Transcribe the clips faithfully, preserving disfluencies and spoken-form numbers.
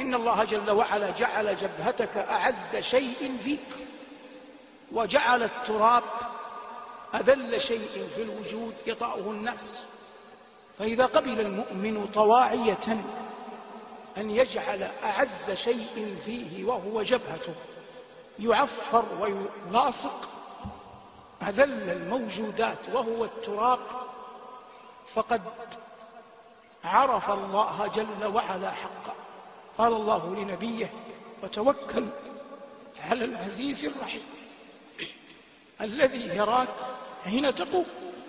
إن الله جل وعلا جعل جبهتك أعز شيء فيك، وجعل التراب أذل شيء في الوجود يطأه الناس. فإذا قبل المؤمن طواعية أن يجعل أعز شيء فيه وهو جبهته يعفر ويلاصق أذل الموجودات وهو التراب، فقد عرف الله جل وعلا حقا. قال الله لنبيه: وتوكل على العزيز الرحيم الذي يراك حين تقوم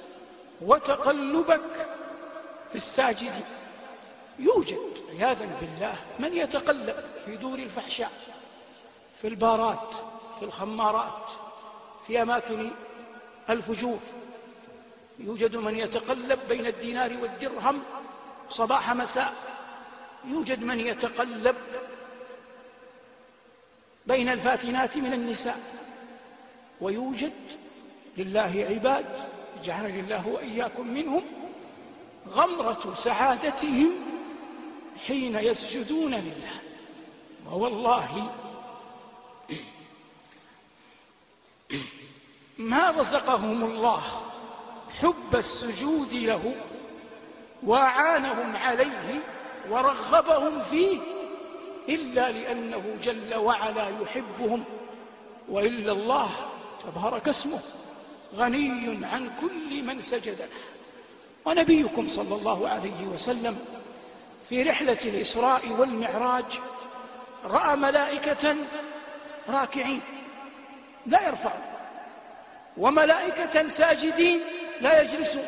وتقلبك في الساجدين. يوجد عياذا بالله من يتقلب في دور الفحشاء، في البارات، في الخمارات، في أماكن الفجور. يوجد من يتقلب بين الدينار والدرهم صباح مساء. يوجد من يتقلب بين الفاتنات من النساء. ويوجد لله عباد جعلني الله وإياكم منهم غمرة سعادتهم حين يسجدون لله. ووالله ما رزقهم الله حب السجود له وأعانهم عليه ورغبهم فيه إلا لأنه جل وعلا يحبهم، وإلا الله تبارك اسمه غني عن كل من سجد له. ونبيكم صلى الله عليه وسلم في رحلة الإسراء والمعراج رأى ملائكة راكعين لا يرفعون، وملائكة ساجدين لا يجلسون،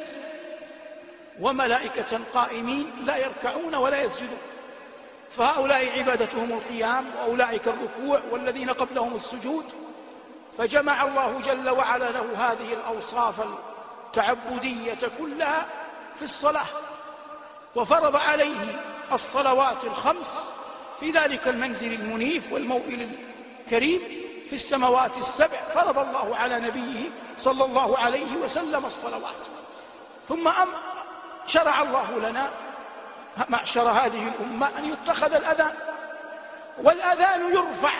وملائكة قائمين لا يركعون ولا يسجدون. فهؤلاء عبادتهم القيام، وأولئك الركوع، والذين قبلهم السجود. فجمع الله جل وعلا له هذه الأوصاف التعبدية كلها في الصلاة، وفرض عليه الصلوات الخمس في ذلك المنزل المنيف والموئل الكريم في السماوات السبع. فرض الله على نبيه صلى الله عليه وسلم الصلوات. ثم أم شرع الله لنا معشر هذه الأمة أن يتخذ الأذان، والأذان يرفع.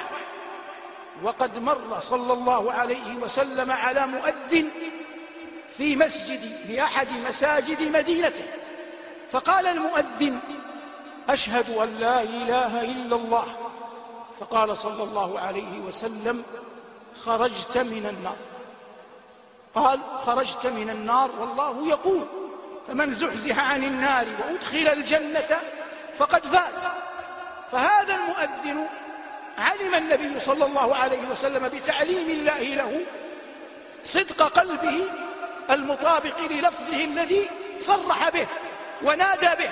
وقد مر صلى الله عليه وسلم على مؤذن في مسجد في أحد مساجد مدينته، فقال المؤذن: أشهد أن لا إله إلا الله. فقال صلى الله عليه وسلم: خرجت من النار. قال: خرجت من النار والله يقول: فمن زحزح عن النار وأدخل الجنة فقد فاز. فهذا المؤذن علم النبي صلى الله عليه وسلم بتعليم الله له صدق قلبه المطابق للفظه الذي صرح به ونادى به.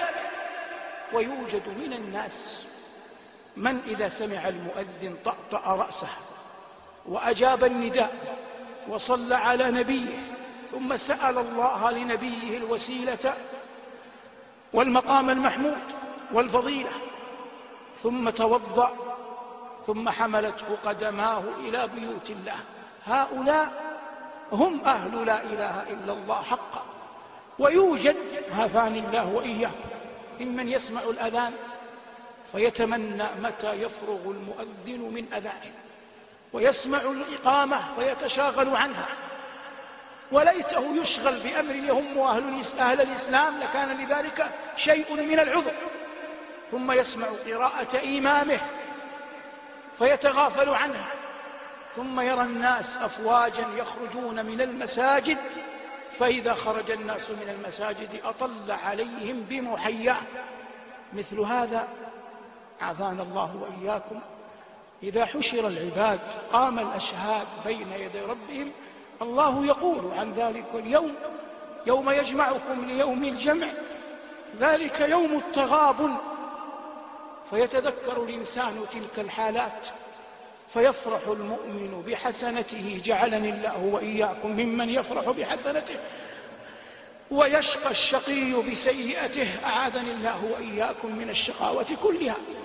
ويوجد من الناس من إذا سمع المؤذن طأطأ رأسه وأجاب النداء وصلى على نبيه، ثم سأل الله لنبيه الوسيلة والمقام المحمود والفضيلة، ثم توضأ، ثم حملته قدماه إلى بيوت الله. هؤلاء هم أهل لا إله إلا الله حقا. ويوجد، عافاني الله وإياكم، ممن يسمع الأذان فيتمنى متى يفرغ المؤذن من أذانه، ويسمع الإقامة فيتشاغل عنها، وليته يشغل بأمر يهم أهل الإسلام لكان لذلك شيء من العذر. ثم يسمع قراءة إمامه فيتغافل عنها، ثم يرى الناس أفواجا يخرجون من المساجد، فإذا خرج الناس من المساجد أطل عليهم بمحياه. مثل هذا عافانا الله وإياكم إذا حشر العباد قام الأشهاد بين يدي ربهم. الله يقول عن ذلك اليوم: يوم يجمعكم ليوم الجمع ذلك يوم التغابن. فيتذكر الإنسان تلك الحالات فيفرح المؤمن بحسنته، جعلني الله وإياكم ممن يفرح بحسنته، ويشقى الشقي بسيئته، أعاذني الله وإياكم من الشقاوة كلها.